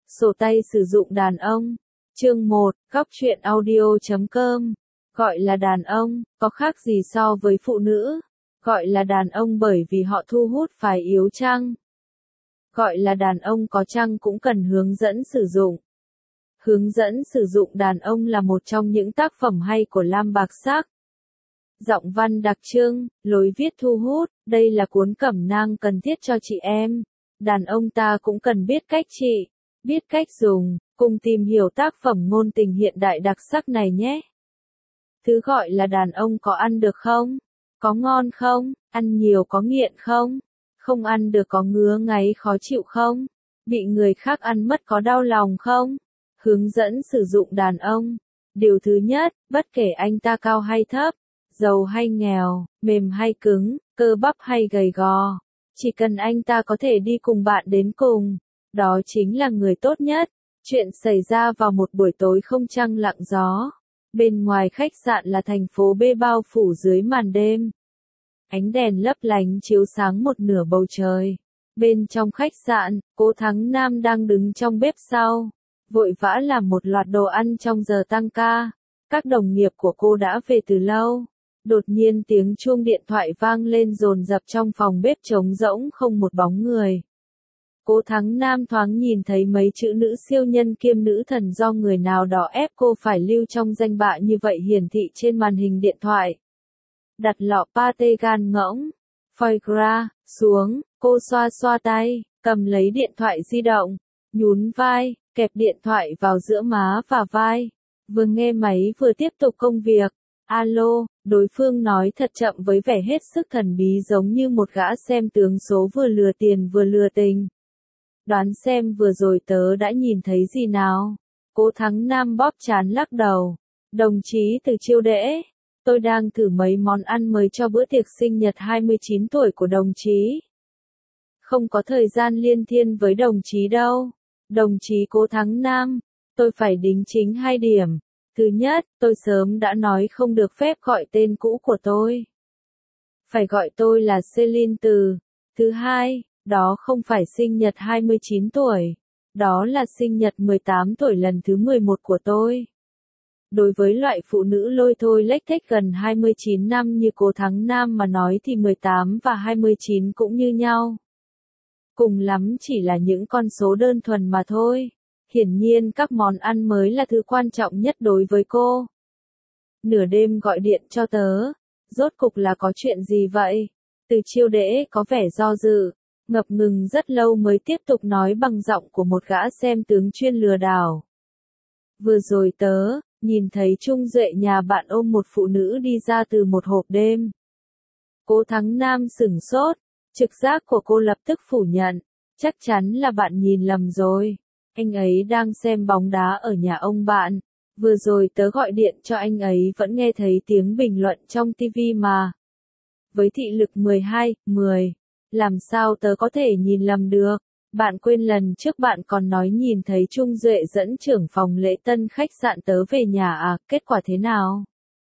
Sổ tay sử dụng đàn ông. Chương 1, Góc truyện audio.com. Gọi là đàn ông, có khác gì so với phụ nữ? Gọi là đàn ông bởi vì họ thu hút phái yếu chăng? Gọi là đàn ông có chăng cũng cần hướng dẫn sử dụng. Hướng dẫn sử dụng đàn ông là một trong những tác phẩm hay của Lam Bạc Sắc. Giọng văn đặc trưng, lối viết thu hút, đây là cuốn cẩm nang cần thiết cho chị em. Đàn ông ta cũng cần biết cách trị, biết cách dùng, cùng tìm hiểu tác phẩm ngôn tình hiện đại đặc sắc này nhé. Thứ gọi là đàn ông có ăn được không? Có ngon không? Ăn nhiều có nghiện không? Không ăn được có ngứa ngáy khó chịu không? Bị người khác ăn mất có đau lòng không? Hướng dẫn sử dụng đàn ông. Điều thứ nhất, bất kể anh ta cao hay thấp, giàu hay nghèo, mềm hay cứng, cơ bắp hay gầy gò, chỉ cần anh ta có thể đi cùng bạn đến cùng, đó chính là người tốt nhất. Chuyện xảy ra vào một buổi tối không trăng lặng gió. Bên ngoài khách sạn là thành phố B bao phủ dưới màn đêm. Ánh đèn lấp lánh chiếu sáng một nửa bầu trời. Bên trong khách sạn, Cố Thắng Nam đang đứng trong bếp sau, vội vã làm một loạt đồ ăn trong giờ tăng ca. Các đồng nghiệp của cô đã về từ lâu. Đột nhiên tiếng chuông điện thoại vang lên dồn dập trong phòng bếp trống rỗng không một bóng người. Cố Thắng Nam thoáng nhìn thấy mấy chữ nữ siêu nhân kiêm nữ thần do người nào đó ép cô phải lưu trong danh bạ như vậy hiển thị trên màn hình điện thoại. Đặt lọ pate gan ngỗng, foie gras, xuống, cô xoa xoa tay, cầm lấy điện thoại di động, nhún vai, kẹp điện thoại vào giữa má và vai. Vừa nghe máy vừa tiếp tục công việc. Alo, đối phương nói thật chậm với vẻ hết sức thần bí giống như một gã xem tướng số vừa lừa tiền vừa lừa tình. Đoán xem vừa rồi tớ đã nhìn thấy gì nào? Cố Thắng Nam bóp trán lắc đầu. Đồng chí Từ Chiêu Đễ, tôi đang thử mấy món ăn mới cho bữa tiệc sinh nhật 29 tuổi của đồng chí. Không có thời gian liên thiên với đồng chí đâu. Đồng chí Cố Thắng Nam, tôi phải đính chính 2 điểm. Thứ nhất, tôi sớm đã nói không được phép gọi tên cũ của tôi. Phải gọi tôi là Celine Từ. Thứ hai, đó không phải sinh nhật 29 tuổi. Đó là sinh nhật 18 tuổi lần thứ 11 của tôi. Đối với loại phụ nữ lôi thôi lếch thếch gần 29 năm như Cố Thắng Nam mà nói thì 18 và 29 cũng như nhau. Cùng lắm chỉ là những con số đơn thuần mà thôi. Hiển nhiên các món ăn mới là thứ quan trọng nhất đối với cô. Nửa đêm gọi điện cho tớ. Rốt cục là có chuyện gì vậy? Từ Chiêu Đễ có vẻ do dự, ngập ngừng rất lâu mới tiếp tục nói bằng giọng của một gã xem tướng chuyên lừa đảo. Vừa rồi tớ nhìn thấy Trung Duệ nhà bạn ôm một phụ nữ đi ra từ một hộp đêm. Cố Thắng Nam sửng sốt, trực giác của cô lập tức phủ nhận. Chắc chắn là bạn nhìn lầm rồi. Anh ấy đang xem bóng đá ở nhà ông bạn. Vừa rồi tớ gọi điện cho anh ấy vẫn nghe thấy tiếng bình luận trong TV mà. Với thị lực 12/10, làm sao tớ có thể nhìn lầm được? Bạn quên lần trước bạn còn nói nhìn thấy Trung Duệ dẫn trưởng phòng lễ tân khách sạn tớ về nhà à, kết quả thế nào?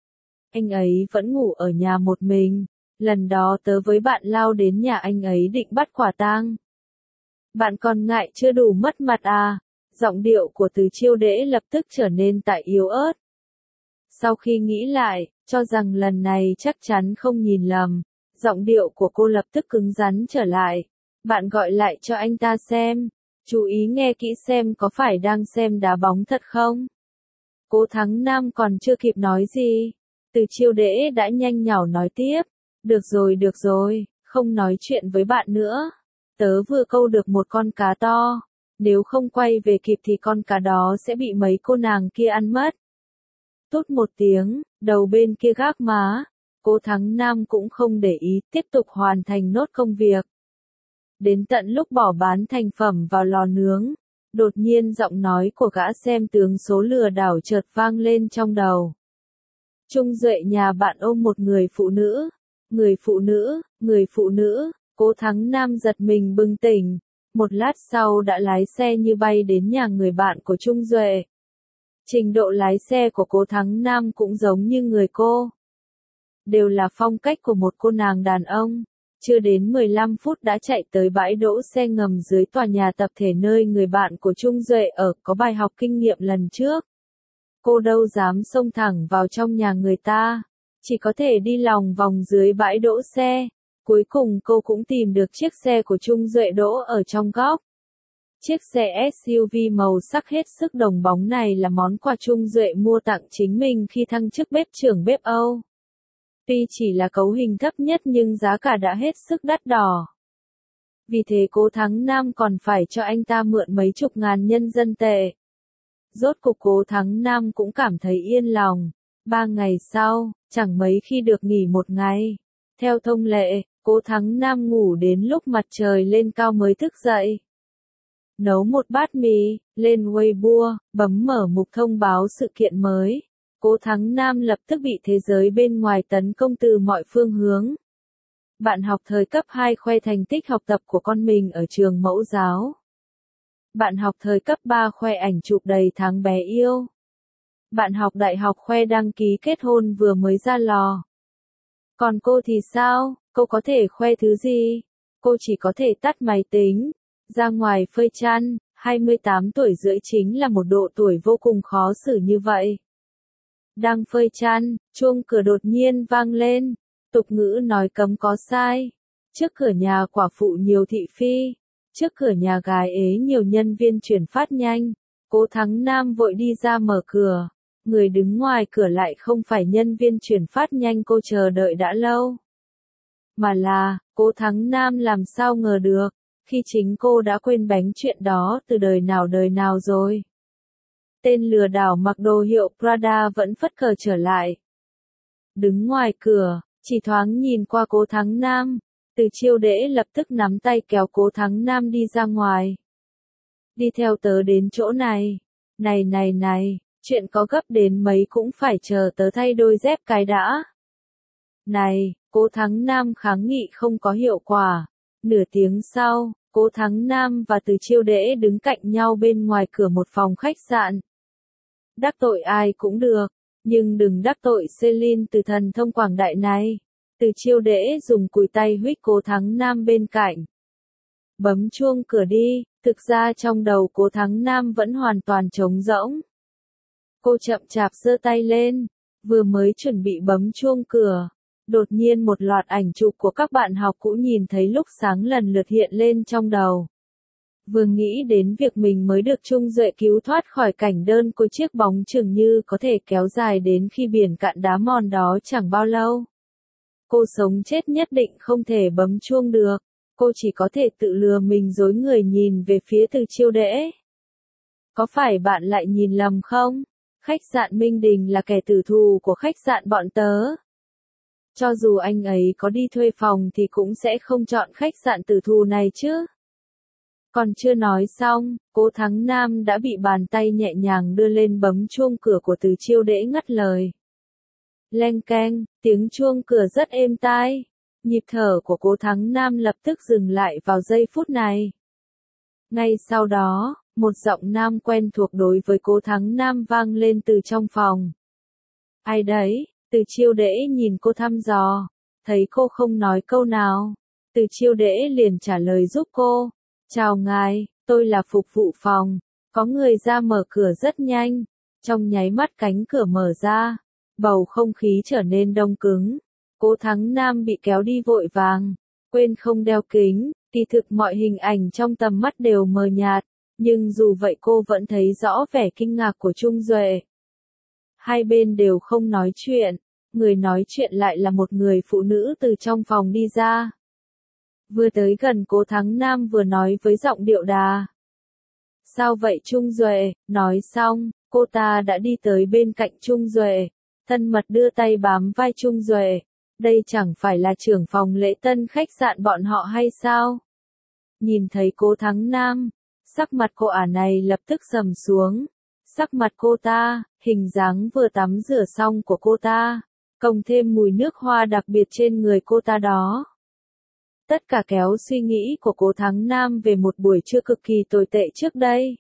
Anh ấy vẫn ngủ ở nhà một mình. Lần đó tớ với bạn lao đến nhà anh ấy định bắt quả tang. Bạn còn ngại chưa đủ mất mặt à? Giọng điệu của Từ Chiêu Đễ lập tức trở nên tại yếu ớt. Sau khi nghĩ lại, cho rằng lần này chắc chắn không nhìn lầm, giọng điệu của cô lập tức cứng rắn trở lại. Bạn gọi lại cho anh ta xem. Chú ý nghe kỹ xem có phải đang xem đá bóng thật không? Cố Thắng Nam còn chưa kịp nói gì. Từ Chiêu Đễ đã nhanh nhảu nói tiếp. Được rồi, không nói chuyện với bạn nữa. Tớ vừa câu được một con cá to. Nếu không quay về kịp thì con cá đó sẽ bị mấy cô nàng kia ăn mất. Tút một tiếng, đầu bên kia gác má. Cố Thắng Nam cũng không để ý, tiếp tục hoàn thành nốt công việc. Đến tận lúc bỏ bán thành phẩm vào lò nướng, đột nhiên giọng nói của gã xem tướng số lừa đảo chợt vang lên trong đầu. Trung Duệ nhà bạn ôm một người phụ nữ, Cố Thắng Nam giật mình bừng tỉnh. Một lát sau đã lái xe như bay đến nhà người bạn của Trung Duệ. Trình độ lái xe của Cố Thắng Nam cũng giống như người cô. Đều là phong cách của một cô nàng đàn ông. Chưa đến 15 phút đã chạy tới bãi đỗ xe ngầm dưới tòa nhà tập thể nơi người bạn của Trung Duệ ở, có bài học kinh nghiệm lần trước. Cô đâu dám xông thẳng vào trong nhà người ta, chỉ có thể đi lòng vòng dưới bãi đỗ xe. Cuối cùng cô cũng tìm được chiếc xe của Trung Duệ đỗ ở trong góc. Chiếc xe SUV màu sắc hết sức đồng bóng này là món quà Trung Duệ mua tặng chính mình khi thăng chức bếp trưởng bếp Âu. Tuy chỉ là cấu hình thấp nhất nhưng giá cả đã hết sức đắt đỏ. Vì thế Cố Thắng Nam còn phải cho anh ta mượn mấy chục ngàn nhân dân tệ. Rốt cuộc Cố Thắng Nam cũng cảm thấy yên lòng. 3 ngày sau, chẳng mấy khi được nghỉ một ngày. Theo thông lệ, Cố Thắng Nam ngủ đến lúc mặt trời lên cao mới thức dậy. Nấu một bát mì, lên Weibo, bấm mở mục thông báo sự kiện mới. Cố Thắng Nam lập tức bị thế giới bên ngoài tấn công từ mọi phương hướng. Bạn học thời cấp 2 khoe thành tích học tập của con mình ở trường mẫu giáo. Bạn học thời cấp 3 khoe ảnh chụp đầy tháng bé yêu. Bạn học đại học khoe đăng ký kết hôn vừa mới ra lò. Còn cô thì sao? Cô có thể khoe thứ gì? Cô chỉ có thể tắt máy tính, ra ngoài phơi chăn. 28 tuổi rưỡi chính là một độ tuổi vô cùng khó xử như vậy. Đang phơi chăn, chuông cửa đột nhiên vang lên. Tục ngữ nói cấm có sai. Trước cửa nhà quả phụ nhiều thị phi. Trước cửa nhà gái ế nhiều nhân viên chuyển phát nhanh. Cố Thắng Nam vội đi ra mở cửa. Người đứng ngoài cửa lại không phải nhân viên chuyển phát nhanh cô chờ đợi đã lâu. Mà là, Cố Thắng Nam làm sao ngờ được, khi chính cô đã quên bánh chuyện đó từ đời nào rồi. Tên lừa đảo mặc đồ hiệu Prada vẫn phất cờ trở lại. Đứng ngoài cửa, chỉ thoáng nhìn qua Cố Thắng Nam, Từ Chiêu Đễ lập tức nắm tay kéo Cố Thắng Nam đi ra ngoài. Đi theo tớ đến chỗ này. Này, chuyện có gấp đến mấy cũng phải chờ tớ thay đôi dép cái đã. Này, Cố Thắng Nam kháng nghị không có hiệu quả. Nửa tiếng sau, Cố Thắng Nam và Từ Chiêu Đễ đứng cạnh nhau bên ngoài cửa một phòng khách sạn. Đắc tội ai cũng được, nhưng đừng đắc tội Celine Từ thần thông quảng đại này. Từ Chiêu Đễ dùng cùi tay huých Cố Thắng Nam bên cạnh. Bấm chuông cửa đi, thực ra trong đầu Cố Thắng Nam vẫn hoàn toàn trống rỗng. Cô chậm chạp giơ tay lên, vừa mới chuẩn bị bấm chuông cửa. Đột nhiên một loạt ảnh chụp của các bạn học cũ nhìn thấy lúc sáng lần lượt hiện lên trong đầu. Vừa nghĩ đến việc mình mới được Trung Duệ cứu thoát khỏi cảnh đơn côi chiếc bóng chừng như có thể kéo dài đến khi biển cạn đá mòn đó chẳng bao lâu. Cô sống chết nhất định không thể bấm chuông được, cô chỉ có thể tự lừa mình dối người nhìn về phía Từ Chiêu Đễ. Có phải bạn lại nhìn lầm không? Khách sạn Minh Đình là kẻ tử thù của khách sạn bọn tớ. Cho dù anh ấy có đi thuê phòng thì cũng sẽ không chọn khách sạn tử thù này chứ. Còn chưa nói xong, Cố Thắng Nam đã bị bàn tay nhẹ nhàng đưa lên bấm chuông cửa của Từ Chiêu Đễ ngắt lời. Leng keng, tiếng chuông cửa rất êm tai. Nhịp thở của Cố Thắng Nam lập tức dừng lại vào giây phút này. Ngay sau đó, một giọng nam quen thuộc đối với Cố Thắng Nam vang lên từ trong phòng. Ai đấy? Từ Chiêu Đễ nhìn cô thăm dò, thấy cô không nói câu nào. Từ Chiêu Đễ liền trả lời giúp cô. Chào ngài, tôi là phục vụ phòng. Có người ra mở cửa rất nhanh. Trong nháy mắt cánh cửa mở ra, bầu không khí trở nên đông cứng. Cố Thắng Nam bị kéo đi vội vàng, quên không đeo kính, kỳ thực mọi hình ảnh trong tầm mắt đều mờ nhạt, nhưng dù vậy cô vẫn thấy rõ vẻ kinh ngạc của Trung Duệ. Hai bên đều không nói chuyện, người nói chuyện lại là một người phụ nữ từ trong phòng đi ra. Vừa tới gần Cố Thắng Nam vừa nói với giọng điệu đà. Sao vậy Trung Duệ? Nói xong, cô ta đã đi tới bên cạnh Trung Duệ, thân mật đưa tay bám vai Trung Duệ. Đây chẳng phải là trưởng phòng lễ tân khách sạn bọn họ hay sao? Nhìn thấy Cố Thắng Nam, sắc mặt cô ả này lập tức sầm xuống. Sắc mặt cô ta, hình dáng vừa tắm rửa xong của cô ta, cộng thêm mùi nước hoa đặc biệt trên người cô ta đó. Tất cả kéo suy nghĩ của Cố Thắng Nam về một buổi trưa cực kỳ tồi tệ trước đây.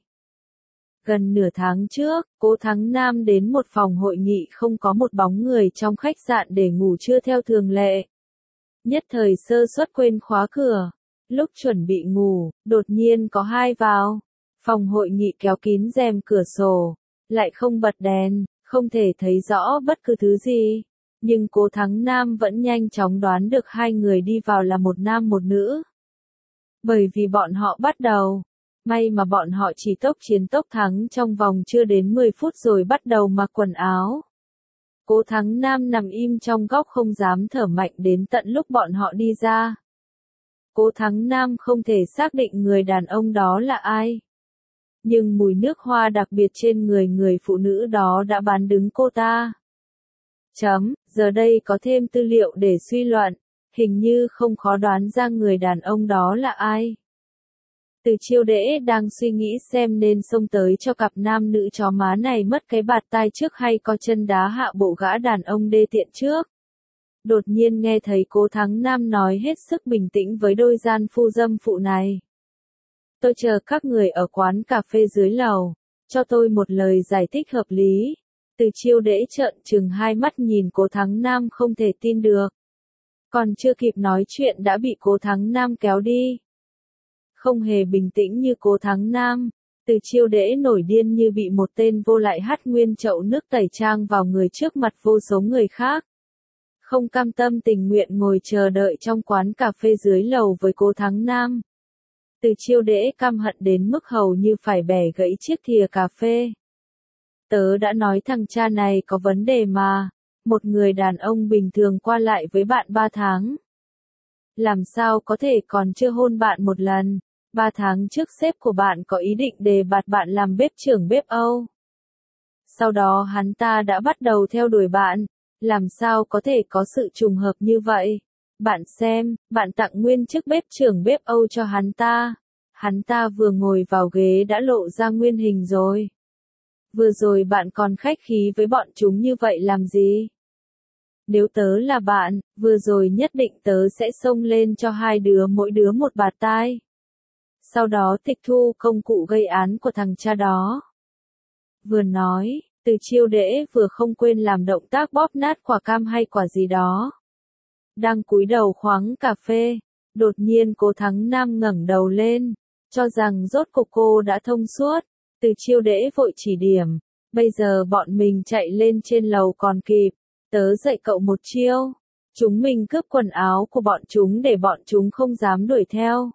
Gần nửa tháng trước, Cố Thắng Nam đến một phòng hội nghị không có một bóng người trong khách sạn để ngủ trưa theo thường lệ. Nhất thời sơ suất quên khóa cửa. Lúc chuẩn bị ngủ, đột nhiên có ai vào. Phòng hội nghị kéo kín rèm cửa sổ, lại không bật đèn, không thể thấy rõ bất cứ thứ gì. Nhưng Cố Thắng Nam vẫn nhanh chóng đoán được hai người đi vào là một nam một nữ. Bởi vì bọn họ bắt đầu. May mà bọn họ chỉ tốc chiến tốc thắng trong vòng chưa đến 10 phút rồi bắt đầu mặc quần áo. Cố Thắng Nam nằm im trong góc không dám thở mạnh đến tận lúc bọn họ đi ra. Cố Thắng Nam không thể xác định người đàn ông đó là ai. Nhưng mùi nước hoa đặc biệt trên người người phụ nữ đó đã bán đứng cô ta. Giờ đây có thêm tư liệu để suy luận, hình như không khó đoán ra người đàn ông đó là ai. Từ Chiêu Đễ đang suy nghĩ xem nên xông tới cho cặp nam nữ chó má này mất cái bạt tai trước hay có chân đá hạ bộ gã đàn ông đê tiện trước. Đột nhiên nghe thấy Cố Thắng Nam nói hết sức bình tĩnh với đôi gian phu dâm phụ này. Tôi chờ các người ở quán cà phê dưới lầu, cho tôi một lời giải thích hợp lý. Từ Chiêu Đễ trợn trừng hai mắt nhìn Cố Thắng Nam không thể tin được. Còn chưa kịp nói chuyện đã bị Cố Thắng Nam kéo đi. Không hề bình tĩnh như Cố Thắng Nam, Từ Chiêu Đễ nổi điên như bị một tên vô lại hắt nguyên chậu nước tẩy trang vào người trước mặt vô số người khác. Không cam tâm tình nguyện ngồi chờ đợi trong quán cà phê dưới lầu với Cố Thắng Nam. Từ Chiêu Đễ căm hận đến mức hầu như phải bẻ gãy chiếc thìa cà phê. Tớ đã nói thằng cha này có vấn đề mà, một người đàn ông bình thường qua lại với bạn 3 tháng. Làm sao có thể còn chưa hôn bạn một lần, 3 tháng trước sếp của bạn có ý định đề bạt bạn làm bếp trưởng bếp Âu. Sau đó hắn ta đã bắt đầu theo đuổi bạn, làm sao có thể có sự trùng hợp như vậy. Bạn xem, bạn tặng nguyên chức bếp trưởng bếp Âu cho hắn ta vừa ngồi vào ghế đã lộ ra nguyên hình rồi. Vừa rồi bạn còn khách khí với bọn chúng như vậy làm gì? Nếu tớ là bạn, vừa rồi nhất định tớ sẽ xông lên cho hai đứa mỗi đứa một bạt tai. Sau đó tịch thu công cụ gây án của thằng cha đó. Vừa nói, Từ Chiêu Đễ vừa không quên làm động tác bóp nát quả cam hay quả gì đó. Đang cúi đầu khoáng cà phê, đột nhiên Cố Thắng Nam ngẩng đầu lên, cho rằng rốt cuộc cô đã thông suốt. Từ Chiêu Đễ vội chỉ điểm, bây giờ bọn mình chạy lên trên lầu còn kịp, tớ dạy cậu một chiêu. Chúng mình cướp quần áo của bọn chúng để bọn chúng không dám đuổi theo.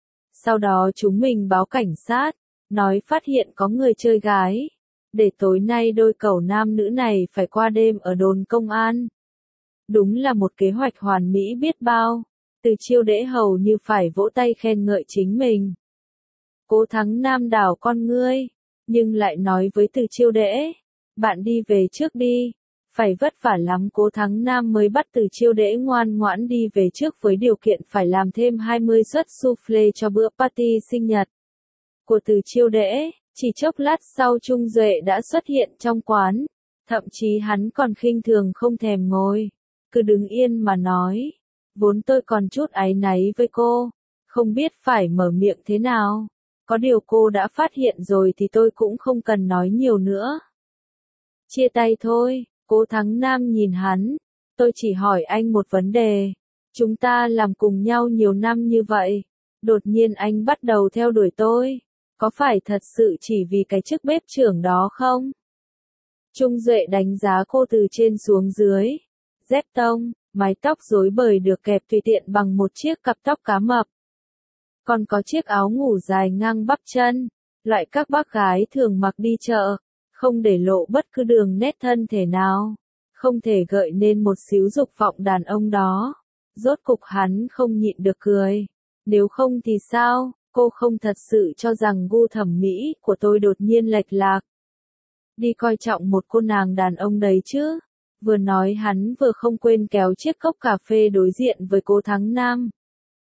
Sau đó chúng mình báo cảnh sát, nói phát hiện có người chơi gái. Để tối nay đôi cẩu nam nữ này phải qua đêm ở đồn công an. Đúng là một kế hoạch hoàn mỹ biết bao. Từ Chiêu Đễ hầu như phải vỗ tay khen ngợi chính mình. Cố Thắng Nam đảo con ngươi, nhưng lại nói với Từ Chiêu Đễ, bạn đi về trước đi. Phải vất vả lắm Cố Thắng Nam mới bắt Từ Chiêu Đễ ngoan ngoãn đi về trước với điều kiện phải làm thêm 20 suất soufflé cho bữa party sinh nhật của Từ Chiêu Đễ. Chỉ chốc lát sau Trung Duệ đã xuất hiện trong quán, thậm chí hắn còn khinh thường không thèm ngồi, cứ đứng yên mà nói, vốn tôi còn chút áy náy với cô, không biết phải mở miệng thế nào, có điều cô đã phát hiện rồi thì tôi cũng không cần nói nhiều nữa. Chia tay thôi, Cố Thắng Nam nhìn hắn, tôi chỉ hỏi anh một vấn đề, chúng ta làm cùng nhau nhiều năm như vậy, đột nhiên anh bắt đầu theo đuổi tôi. Có phải thật sự chỉ vì cái chức bếp trưởng đó không? Trung Duệ đánh giá cô từ trên xuống dưới. Dép tông, mái tóc rối bời được kẹp tùy tiện bằng một chiếc cặp tóc cá mập. Còn có chiếc áo ngủ dài ngang bắp chân, loại các bác gái thường mặc đi chợ, không để lộ bất cứ đường nét thân thể nào, không thể gợi nên một xíu dục vọng đàn ông đó. Rốt cục hắn không nhịn được cười. Nếu không thì sao? Cô không thật sự cho rằng gu thẩm mỹ của tôi đột nhiên lệch lạc. Đi coi trọng một cô nàng đàn ông đấy chứ. Vừa nói hắn vừa không quên kéo chiếc cốc cà phê đối diện với Cố Thắng Nam.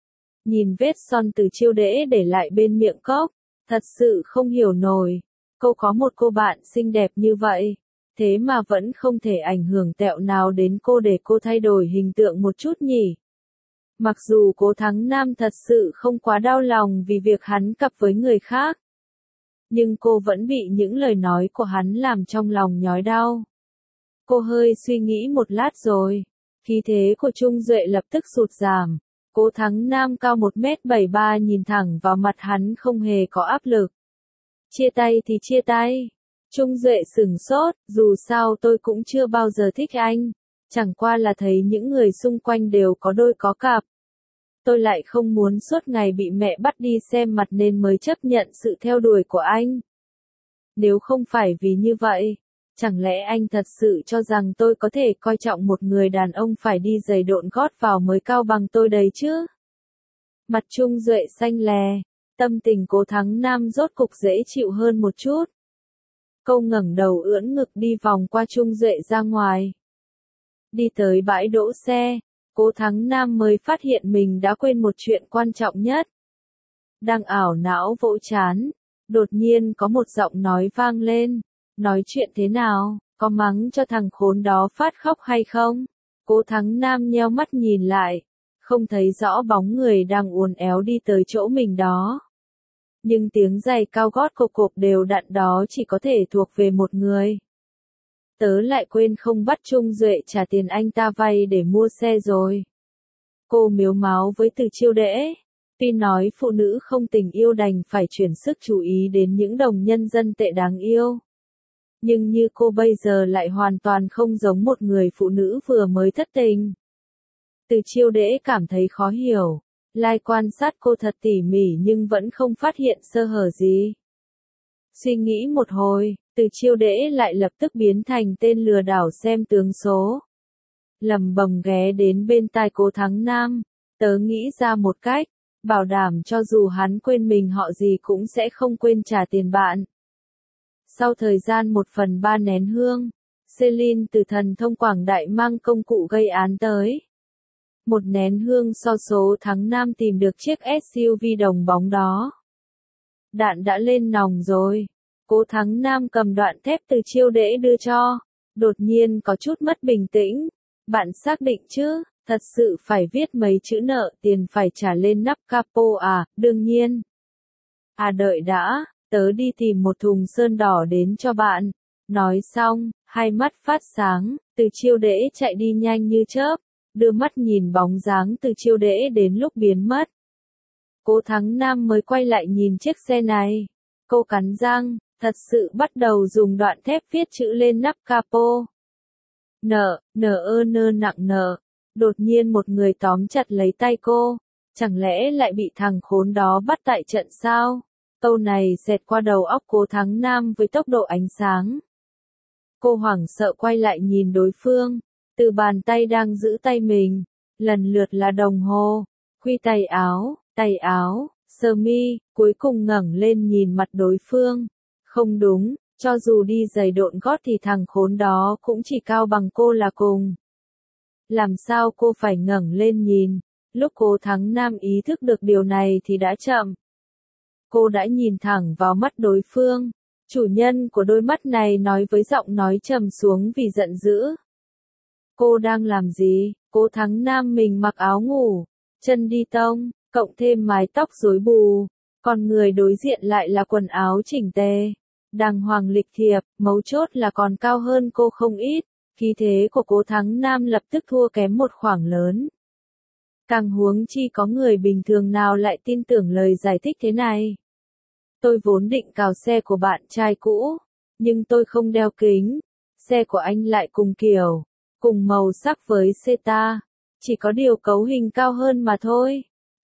Nhìn vết son Từ Chiêu Đễ để lại bên miệng cốc, thật sự không hiểu nổi. Cô có một cô bạn xinh đẹp như vậy, thế mà vẫn không thể ảnh hưởng tẹo nào đến cô để cô thay đổi hình tượng một chút nhỉ. Mặc dù Cố Thắng Nam thật sự không quá đau lòng vì việc hắn cặp với người khác, nhưng cô vẫn bị những lời nói của hắn làm trong lòng nhói đau. Cô hơi suy nghĩ một lát rồi, Khí thế của Trung Duệ lập tức sụt giảm. Cố Thắng Nam cao 1m73 nhìn thẳng vào mặt hắn không hề có áp lực. Chia tay thì chia tay. Trung Duệ sửng sốt, dù sao tôi cũng chưa bao giờ thích anh. Chẳng qua là thấy những người xung quanh đều có đôi có cặp. Tôi lại không muốn suốt ngày bị mẹ bắt đi xem mặt nên mới chấp nhận sự theo đuổi của anh. Nếu không phải vì như vậy, chẳng lẽ anh thật sự cho rằng tôi có thể coi trọng một người đàn ông phải đi giày độn gót vào mới cao bằng tôi đấy chứ? Mặt Trung Duệ xanh lè, tâm tình Cố Thắng Nam rốt cục dễ chịu hơn một chút. Cô ngẩng đầu ưỡn ngực đi vòng qua Trung Duệ ra ngoài. Đi tới bãi đỗ xe, Cố Thắng Nam mới phát hiện mình đã quên một chuyện quan trọng nhất. Đang ảo não vỗ chán, đột nhiên có một giọng nói vang lên. Nói chuyện thế nào, có mắng cho thằng khốn đó phát khóc hay không? Cố Thắng Nam nheo mắt nhìn lại, không thấy rõ bóng người đang uốn éo đi tới chỗ mình đó. Nhưng tiếng giày cao gót cộp cộp đều đặn đó chỉ có thể thuộc về một người. Tớ lại quên không bắt Trung Duệ trả tiền anh ta vay để mua xe rồi. Cô mếu máo với Từ Chiêu Đễ. Tuy nói phụ nữ không tình yêu đành phải chuyển sức chú ý đến những đồng nhân dân tệ đáng yêu. Nhưng như cô bây giờ lại hoàn toàn không giống một người phụ nữ vừa mới thất tình. Từ Chiêu Đễ cảm thấy khó hiểu. Lai quan sát cô thật tỉ mỉ nhưng vẫn không phát hiện sơ hở gì. Suy nghĩ một hồi, Từ Chiêu Đễ lại lập tức biến thành tên lừa đảo xem tướng số. Lầm bầm ghé đến bên tai Cố Thắng Nam, tớ nghĩ ra một cách, bảo đảm cho dù hắn quên mình họ gì cũng sẽ không quên trả tiền bạn. Sau thời gian 1/3 nén hương, Celine từ Thần Thông Quảng Đại mang công cụ gây án tới. Một nén hương so số Thắng Nam tìm được chiếc SUV đồng bóng đó. Đạn đã lên nòng rồi. Cố Thắng Nam cầm đoạn thép Từ Chiêu Đễ đưa cho. Đột nhiên có chút mất bình tĩnh. Bạn xác định chứ, thật sự phải viết mấy chữ nợ tiền phải trả lên nắp capo à, đương nhiên. À đợi đã, tớ đi tìm một thùng sơn đỏ đến cho bạn. Nói xong, hai mắt phát sáng, Từ Chiêu Đễ chạy đi nhanh như chớp, đưa mắt nhìn bóng dáng Từ Chiêu Đễ đến lúc biến mất. Cố Thắng Nam mới quay lại nhìn chiếc xe này. Cô cắn răng, thật sự bắt đầu dùng đoạn thép viết chữ lên nắp capo. Nợ, nặng nợ. Đột nhiên một người tóm chặt lấy tay cô. Chẳng lẽ lại bị thằng khốn đó bắt tại trận sao? Câu này xẹt qua đầu óc Cố Thắng Nam với tốc độ ánh sáng. Cô hoảng sợ quay lại nhìn đối phương. Từ bàn tay đang giữ tay mình, lần lượt là đồng hồ, khuy tay áo, sơ mi, cuối cùng ngẩng lên nhìn mặt đối phương. Không đúng, cho dù đi giày độn gót thì thằng khốn đó cũng chỉ cao bằng cô là cùng. Làm sao cô phải ngẩng lên nhìn? Lúc Cố Thắng Nam ý thức được điều này thì đã chậm. Cô đã nhìn thẳng vào mắt đối phương. Chủ nhân của đôi mắt này nói với giọng nói trầm xuống vì giận dữ. Cô đang làm gì? Cố Thắng Nam mình mặc áo ngủ, chân đi tông, cộng thêm mái tóc rối bù. Còn người đối diện lại là quần áo chỉnh tề, đàng hoàng lịch thiệp, mấu chốt là còn cao hơn cô không ít. Khí thế của Cố Thắng Nam lập tức thua kém một khoảng lớn. Càng huống chi có người bình thường nào lại tin tưởng lời giải thích thế này. Tôi vốn định cào xe của bạn trai cũ, nhưng tôi không đeo kính. Xe của anh lại cùng kiểu, cùng màu sắc với Ceta, chỉ có điều cấu hình cao hơn mà thôi.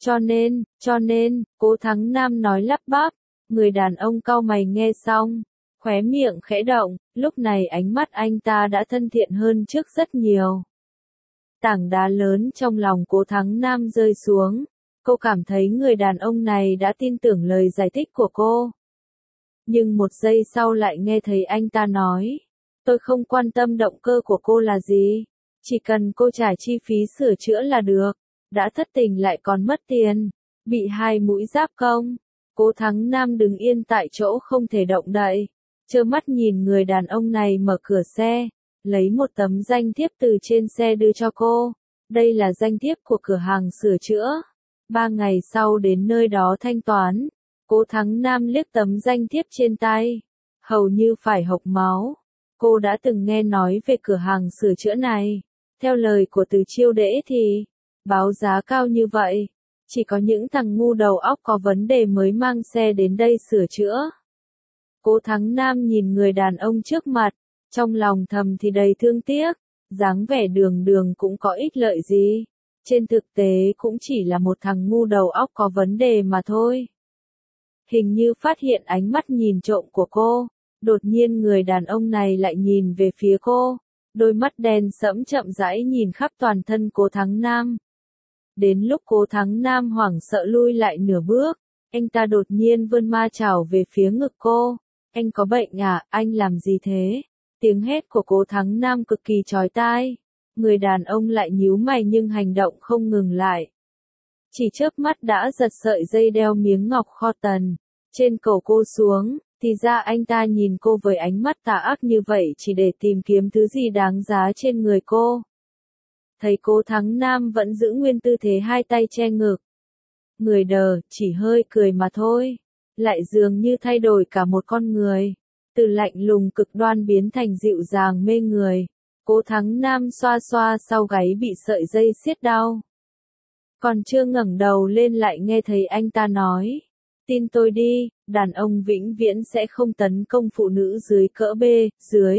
Cho nên, Cố Thắng Nam nói lắp bắp. Người đàn ông cau mày nghe xong, khóe miệng khẽ động, lúc này ánh mắt anh ta đã thân thiện hơn trước rất nhiều. Tảng đá lớn trong lòng Cố Thắng Nam rơi xuống. Cô cảm thấy người đàn ông này đã tin tưởng lời giải thích của cô. Nhưng một giây sau lại nghe thấy anh ta nói, tôi không quan tâm động cơ của cô là gì, chỉ cần cô trả chi phí sửa chữa là được. Đã thất tình lại còn mất tiền, bị hai mũi giáp công. Cố Thắng Nam đứng yên tại chỗ không thể động đậy, trơ mắt nhìn người đàn ông này mở cửa xe, lấy một tấm danh thiếp từ trên xe đưa cho cô. Đây là danh thiếp của cửa hàng sửa chữa. 3 ngày sau đến nơi đó thanh toán. Cố Thắng Nam liếc tấm danh thiếp trên tay, hầu như phải hộc máu. Cô đã từng nghe nói về cửa hàng sửa chữa này. Theo lời của Từ Chiêu Đễ thì, báo giá cao như vậy, chỉ có những thằng ngu đầu óc có vấn đề mới mang xe đến đây sửa chữa. Cố Thắng Nam nhìn người đàn ông trước mặt, trong lòng thầm thì đầy thương tiếc, dáng vẻ đường đường cũng có ích lợi gì. Trên thực tế cũng chỉ là một thằng ngu đầu óc có vấn đề mà thôi. Hình như phát hiện ánh mắt nhìn trộm của cô, đột nhiên người đàn ông này lại nhìn về phía cô, đôi mắt đen sẫm chậm rãi nhìn khắp toàn thân Cố Thắng Nam. Đến lúc Cố Thắng Nam hoảng sợ lui lại nửa bước, anh ta đột nhiên vươn ma chảo về phía ngực cô. Anh có bệnh à, anh làm gì thế? Tiếng hét của Cố Thắng Nam cực kỳ chói tai. Người đàn ông lại nhíu mày nhưng hành động không ngừng lại. Chỉ chớp mắt đã giật sợi dây đeo miếng ngọc kho tần trên cổ cô xuống, thì ra anh ta nhìn cô với ánh mắt tà ác như vậy chỉ để tìm kiếm thứ gì đáng giá trên người cô. Thấy Cố Thắng Nam vẫn giữ nguyên tư thế hai tay che ngực. Người đờ, chỉ hơi cười mà thôi, lại dường như thay đổi cả một con người. Từ lạnh lùng cực đoan biến thành dịu dàng mê người. Cố Thắng Nam xoa xoa sau gáy bị sợi dây siết đau. Còn chưa ngẩng đầu lên lại nghe thấy anh ta nói. Tin tôi đi, đàn ông vĩnh viễn sẽ không tấn công phụ nữ dưới cỡ B, dưới.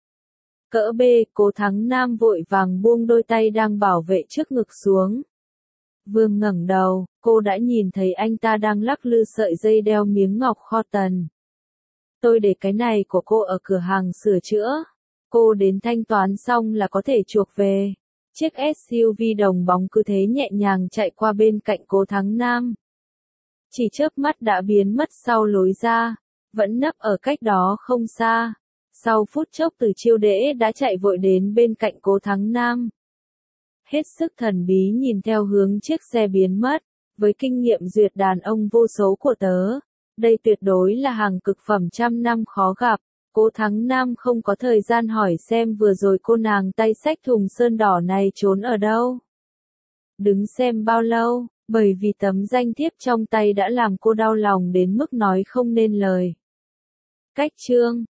Cỡ B, Cố Thắng Nam vội vàng buông đôi tay đang bảo vệ trước ngực xuống. Vừa ngẩng đầu, cô đã nhìn thấy anh ta đang lắc lư sợi dây đeo miếng ngọc kho tần. Tôi để cái này của cô ở cửa hàng sửa chữa. Cô đến thanh toán xong là có thể chuộc về. Chiếc SUV đồng bóng cứ thế nhẹ nhàng chạy qua bên cạnh Cố Thắng Nam. Chỉ chớp mắt đã biến mất sau lối ra, vẫn nấp ở cách đó không xa. Sau phút chốc Từ Chiêu Đễ đã chạy vội đến bên cạnh Cố Thắng Nam. Hết sức thần bí nhìn theo hướng chiếc xe biến mất, với kinh nghiệm duyệt đàn ông vô số của tớ. Đây tuyệt đối là hàng cực phẩm trăm năm khó gặp. Cố Thắng Nam không có thời gian hỏi xem vừa rồi cô nàng tay xách thùng sơn đỏ này trốn ở đâu. Đứng xem bao lâu, bởi vì tấm danh thiếp trong tay đã làm cô đau lòng đến mức nói không nên lời. Cách chương